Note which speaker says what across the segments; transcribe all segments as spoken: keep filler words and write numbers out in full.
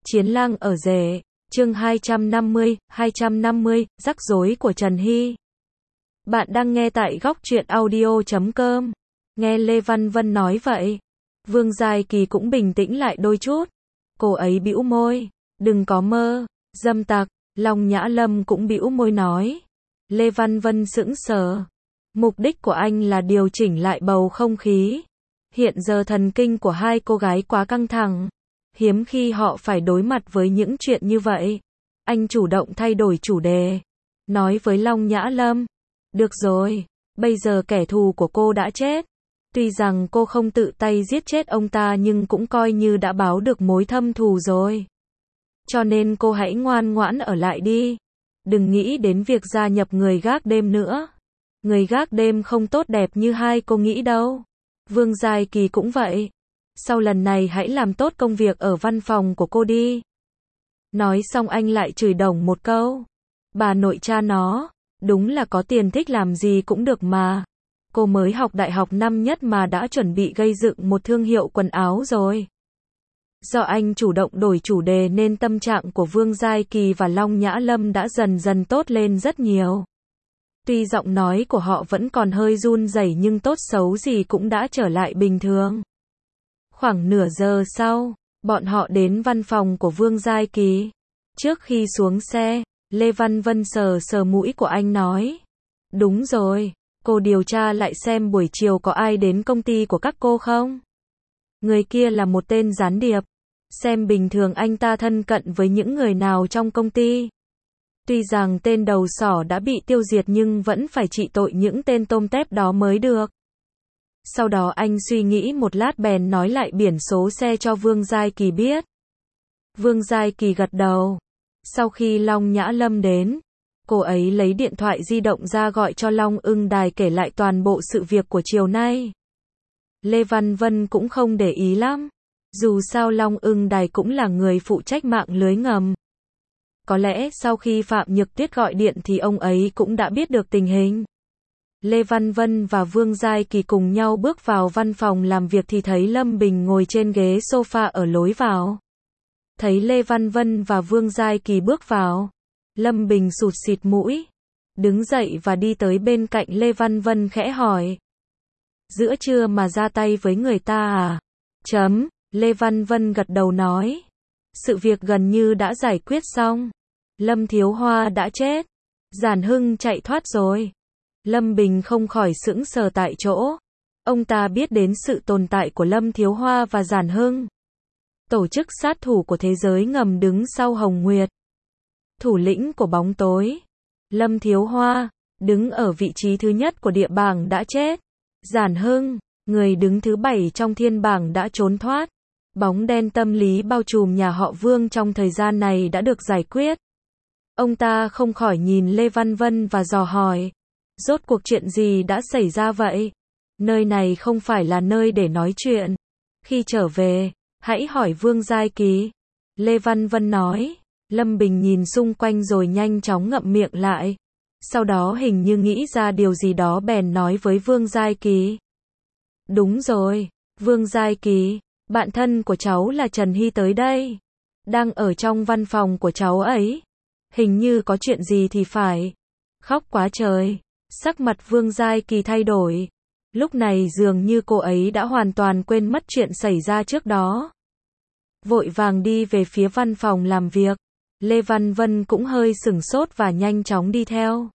Speaker 1: Chiến lang ở rể, chương hai trăm năm mươi, hai trăm năm mươi, rắc rối của Trần Hy. Bạn đang nghe tại góc truyện audio chấm com. Nghe Lê Văn Vân nói vậy, Vương Giai Kỳ cũng bình tĩnh lại đôi chút. Cô ấy bĩu môi, đừng có mơ, dâm tặc. Long Nhã Lâm cũng bĩu môi nói. Lê Văn Vân sững sờ. Mục đích của anh là điều chỉnh lại bầu không khí. Hiện giờ thần kinh của hai cô gái quá căng thẳng. Hiếm khi họ phải đối mặt với những chuyện như vậy. Anh chủ động thay đổi chủ đề. Nói với Long Nhã Lâm. Được rồi, bây giờ kẻ thù của cô đã chết. Tuy rằng cô không tự tay giết chết ông ta nhưng cũng coi như đã báo được mối thâm thù rồi. Cho nên cô hãy ngoan ngoãn ở lại đi. Đừng nghĩ đến việc gia nhập người gác đêm nữa. Người gác đêm không tốt đẹp như hai cô nghĩ đâu. Vương Giai Kỳ cũng vậy. Sau lần này hãy làm tốt công việc ở văn phòng của cô đi. Nói xong anh lại chửi đồng một câu. Bà nội cha nó, đúng là có tiền thích làm gì cũng được mà. Cô mới học đại học năm nhất mà đã chuẩn bị gây dựng một thương hiệu quần áo rồi. Do anh chủ động đổi chủ đề nên tâm trạng của Vương Giai Kỳ và Long Nhã Lâm đã dần dần tốt lên rất nhiều. Tuy giọng nói của họ vẫn còn hơi run rẩy nhưng tốt xấu gì cũng đã trở lại bình thường. Khoảng nửa giờ sau, bọn họ đến văn phòng của Vương Giai Kỳ. Trước khi xuống xe, Lê Văn Vân sờ sờ mũi của anh nói. Đúng rồi, cô điều tra lại xem buổi chiều có ai đến công ty của các cô không? Người kia là một tên gián điệp. Xem bình thường anh ta thân cận với những người nào trong công ty. Tuy rằng tên đầu sỏ đã bị tiêu diệt nhưng vẫn phải trị tội những tên tôm tép đó mới được. Sau đó anh suy nghĩ một lát bèn nói lại biển số xe cho Vương Giai Kỳ biết. Vương Giai Kỳ gật đầu. Sau khi Long Nhã Lâm đến, cô ấy lấy điện thoại di động ra gọi cho Long Ưng Đài kể lại toàn bộ sự việc của chiều nay. Lê Văn Vân cũng không để ý lắm. Dù sao Long Ưng Đài cũng là người phụ trách mạng lưới ngầm. Có lẽ sau khi Phạm Nhược Tuyết gọi điện thì ông ấy cũng đã biết được tình hình. Lê Văn Vân và Vương Giai Kỳ cùng nhau bước vào văn phòng làm việc thì thấy Lâm Bình ngồi trên ghế sofa ở lối vào. Thấy Lê Văn Vân và Vương Giai Kỳ bước vào, Lâm Bình sụt sịt mũi, đứng dậy và đi tới bên cạnh Lê Văn Vân khẽ hỏi. Giữa trưa mà ra tay với người ta à? Chấm, Lê Văn Vân gật đầu nói. Sự việc gần như đã giải quyết xong. Lâm Thiếu Hoa đã chết. Giản Hưng chạy thoát rồi. Lâm Bình không khỏi sững sờ tại chỗ. Ông ta biết đến sự tồn tại của Lâm Thiếu Hoa và Giản Hưng. Tổ chức sát thủ của thế giới ngầm đứng sau Hồng Nguyệt. Thủ lĩnh của bóng tối. Lâm Thiếu Hoa, đứng ở vị trí thứ nhất của địa bảng đã chết. Giản Hưng, người đứng thứ bảy trong thiên bảng đã trốn thoát. Bóng đen tâm lý bao trùm nhà họ Vương trong thời gian này đã được giải quyết. Ông ta không khỏi nhìn Lê Văn Vân và dò hỏi. Rốt cuộc chuyện gì đã xảy ra vậy? Nơi này không phải là nơi để nói chuyện. Khi trở về, hãy hỏi Vương Giai Kỳ. Lê Văn Vân nói. Lâm Bình nhìn xung quanh rồi nhanh chóng ngậm miệng lại. Sau đó hình như nghĩ ra điều gì đó bèn nói với Vương Giai Kỳ. Đúng rồi, Vương Giai Kỳ, bạn thân của cháu là Trần Hy tới đây. Đang ở trong văn phòng của cháu ấy. Hình như có chuyện gì thì phải. Khóc quá trời. Sắc mặt Vương Giai Kỳ thay đổi. Lúc này dường như cô ấy đã hoàn toàn quên mất chuyện xảy ra trước đó. Vội vàng đi về phía văn phòng làm việc. Lê Văn Vân cũng hơi sửng sốt và nhanh chóng đi theo.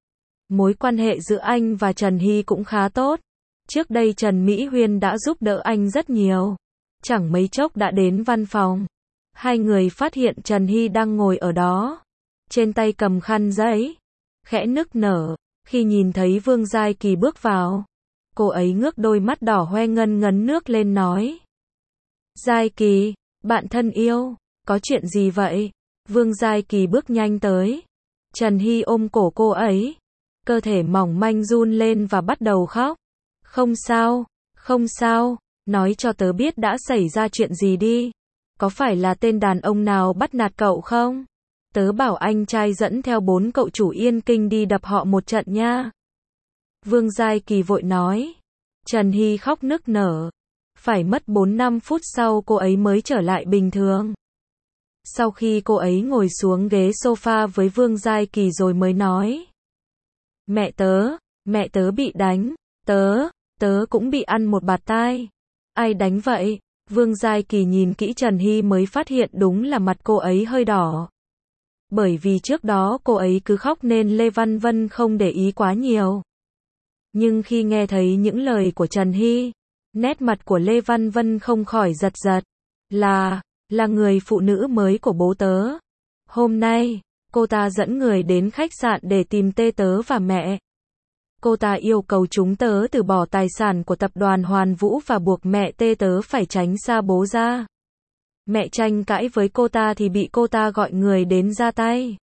Speaker 1: Mối quan hệ giữa anh và Trần Hy cũng khá tốt. Trước đây Trần Mỹ Huyên đã giúp đỡ anh rất nhiều. Chẳng mấy chốc đã đến văn phòng. Hai người phát hiện Trần Hy đang ngồi ở đó. Trên tay cầm khăn giấy. Khẽ nức nở. Khi nhìn thấy Vương Giai Kỳ bước vào. Cô ấy ngước đôi mắt đỏ hoe ngân ngấn nước lên nói. Giai Kỳ, bạn thân yêu, có chuyện gì vậy? Vương Giai Kỳ bước nhanh tới. Trần Hy ôm cổ cô ấy. Cơ thể mỏng manh run lên và bắt đầu khóc. Không sao, không sao, nói cho tớ biết đã xảy ra chuyện gì đi. Có phải là tên đàn ông nào bắt nạt cậu không? Tớ bảo anh trai dẫn theo bốn cậu chủ Yên Kinh đi đập họ một trận nha. Vương Giai Kỳ vội nói. Trần Hy khóc nức nở. Phải mất bốn năm phút sau cô ấy mới trở lại bình thường. Sau khi cô ấy ngồi xuống ghế sofa với Vương Giai Kỳ rồi mới nói. Mẹ tớ, mẹ tớ bị đánh, tớ, tớ cũng bị ăn một bạt tai. Ai đánh vậy? Vương Giai Kỳ nhìn kỹ Trần Hy mới phát hiện đúng là mặt cô ấy hơi đỏ. Bởi vì trước đó cô ấy cứ khóc nên Lê Văn Vân không để ý quá nhiều. Nhưng khi nghe thấy những lời của Trần Hy, nét mặt của Lê Văn Vân không khỏi giật giật. Là, là người phụ nữ mới của bố tớ. Hôm nay, cô ta dẫn người đến khách sạn để tìm tê tớ và mẹ. Cô ta yêu cầu chúng tớ từ bỏ tài sản của tập đoàn Hoàn Vũ và buộc mẹ tê tớ phải tránh xa bố ra. Mẹ tranh cãi với cô ta thì bị cô ta gọi người đến ra tay.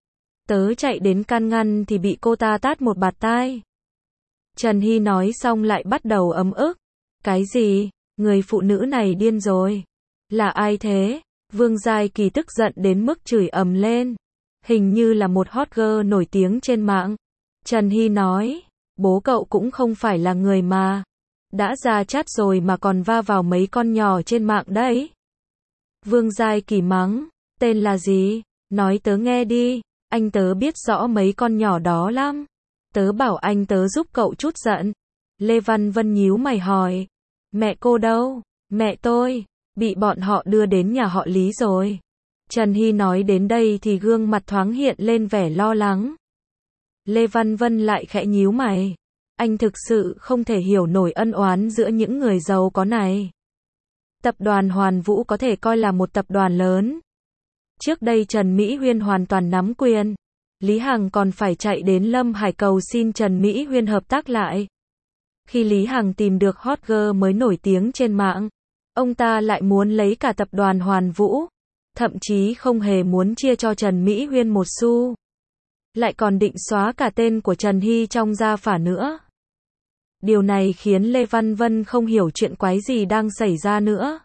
Speaker 1: Tớ chạy đến can ngăn thì bị cô ta tát một bạt tai. Trần Hy nói xong lại bắt đầu ấm ức. Cái gì? Người phụ nữ này điên rồi. Là ai thế? Vương Giai Kỳ tức giận đến mức chửi ầm lên. Hình như là một hot girl nổi tiếng trên mạng. Trần Hy nói, bố cậu cũng không phải là người mà. Đã ra chát rồi mà còn va vào mấy con nhỏ trên mạng đấy. Vương Giai Kỳ mắng, tên là gì? Nói tớ nghe đi, anh tớ biết rõ mấy con nhỏ đó lắm. Tớ bảo anh tớ giúp cậu chút giận. Lê Văn Vân nhíu mày hỏi, mẹ cô đâu? Mẹ tôi, bị bọn họ đưa đến nhà họ Lý rồi. Trần Hy nói đến đây thì gương mặt thoáng hiện lên vẻ lo lắng. Lê Văn Vân lại khẽ nhíu mày. Anh thực sự không thể hiểu nổi ân oán giữa những người giàu có này. Tập đoàn Hoàn Vũ có thể coi là một tập đoàn lớn. Trước đây Trần Mỹ Huyên hoàn toàn nắm quyền. Lý Hằng còn phải chạy đến Lâm Hải cầu xin Trần Mỹ Huyên hợp tác lại. Khi Lý Hằng tìm được hot girl mới nổi tiếng trên mạng, ông ta lại muốn lấy cả tập đoàn Hoàn Vũ. Thậm chí không hề muốn chia cho Trần Mỹ Huyên một xu. Lại còn định xóa cả tên của Trần Hy trong gia phả nữa. Điều này khiến Lê Văn Vân không hiểu chuyện quái gì đang xảy ra nữa.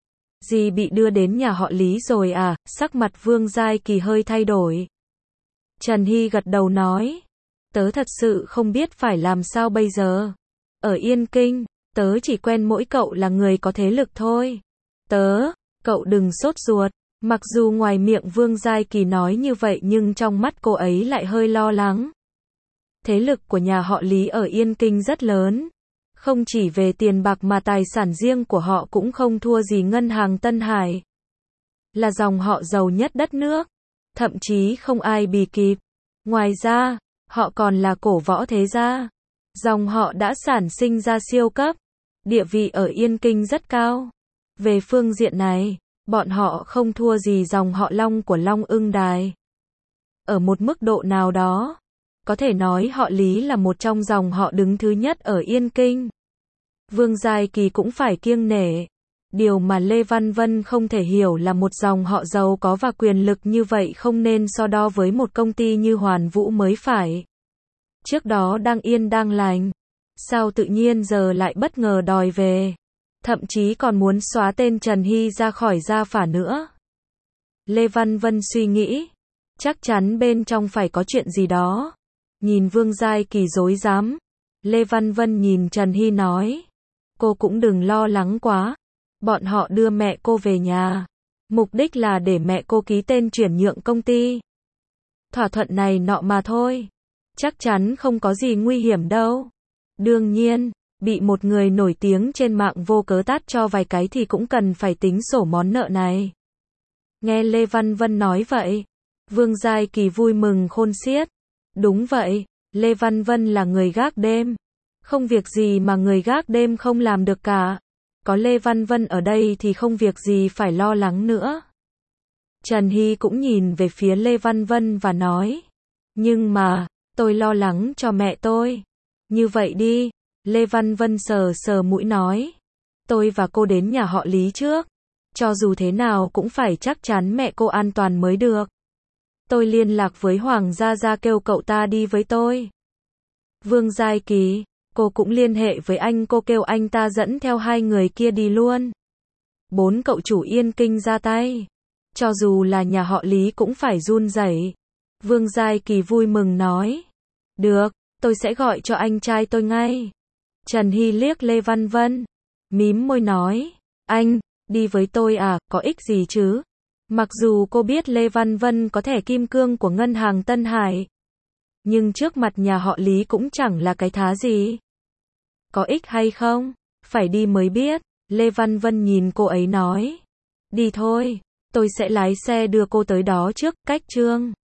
Speaker 1: Dì bị đưa đến nhà họ Lý rồi à? Sắc mặt Vương Giai Kỳ hơi thay đổi. Trần Hy gật đầu nói, tớ thật sự không biết phải làm sao bây giờ. Ở Yên Kinh, tớ chỉ quen mỗi cậu là người có thế lực thôi. Tớ, cậu đừng sốt ruột. Mặc dù ngoài miệng Vương Giai Kỳ nói như vậy nhưng trong mắt cô ấy lại hơi lo lắng. Thế lực của nhà họ Lý ở Yên Kinh rất lớn. Không chỉ về tiền bạc mà tài sản riêng của họ cũng không thua gì ngân hàng Tân Hải. Là dòng họ giàu nhất đất nước. Thậm chí không ai bì kịp. Ngoài ra, họ còn là cổ võ thế gia. Dòng họ đã sản sinh ra siêu cấp. Địa vị ở Yên Kinh rất cao. Về phương diện này, bọn họ không thua gì dòng họ Long của Long Ưng Đài. Ở một mức độ nào đó, có thể nói họ Lý là một trong dòng họ đứng thứ nhất ở Yên Kinh. Vương Giai Kỳ cũng phải kiêng nể. Điều mà Lê Văn Vân không thể hiểu là một dòng họ giàu có và quyền lực như vậy không nên so đo với một công ty như Hoàn Vũ mới phải. Trước đó đang yên đang lành. Sao tự nhiên giờ lại bất ngờ đòi về. Thậm chí còn muốn xóa tên Trần Hy ra khỏi gia phả nữa. Lê Văn Vân suy nghĩ. Chắc chắn bên trong phải có chuyện gì đó. Nhìn Vương Giai Kỳ rối rắm. Lê Văn Vân nhìn Trần Hy nói. Cô cũng đừng lo lắng quá. Bọn họ đưa mẹ cô về nhà. Mục đích là để mẹ cô ký tên chuyển nhượng công ty. Thỏa thuận này nọ mà thôi. Chắc chắn không có gì nguy hiểm đâu. Đương nhiên, bị một người nổi tiếng trên mạng vô cớ tát cho vài cái thì cũng cần phải tính sổ món nợ này. Nghe Lê Văn Vân nói vậy, Vương Giai Kỳ vui mừng khôn xiết. Đúng vậy, Lê Văn Vân là người gác đêm. Không việc gì mà người gác đêm không làm được cả. Có Lê Văn Vân ở đây thì không việc gì phải lo lắng nữa. Trần Hy cũng nhìn về phía Lê Văn Vân và nói. Nhưng mà, tôi lo lắng cho mẹ tôi. Như vậy đi, Lê Văn Vân sờ sờ mũi nói. Tôi và cô đến nhà họ Lý trước. Cho dù thế nào cũng phải chắc chắn mẹ cô an toàn mới được. Tôi liên lạc với Hoàng Gia Gia kêu cậu ta đi với tôi. Vương Giai Kỳ, cô cũng liên hệ với anh cô kêu anh ta dẫn theo hai người kia đi luôn. Bốn cậu chủ Yên Kinh ra tay. Cho dù là nhà họ Lý cũng phải run rẩy. Vương Giai Kỳ vui mừng nói. Được, tôi sẽ gọi cho anh trai tôi ngay. Trần Hy liếc Lê Văn Vân. Mím môi nói. Anh, đi với tôi à, có ích gì chứ? Mặc dù cô biết Lê Văn Vân có thẻ kim cương của ngân hàng Tân Hải, nhưng trước mặt nhà họ Lý cũng chẳng là cái thá gì. Có ích hay không? Phải đi mới biết. Lê Văn Vân nhìn cô ấy nói. Đi thôi, tôi sẽ lái xe đưa cô tới đó trước, cách Trương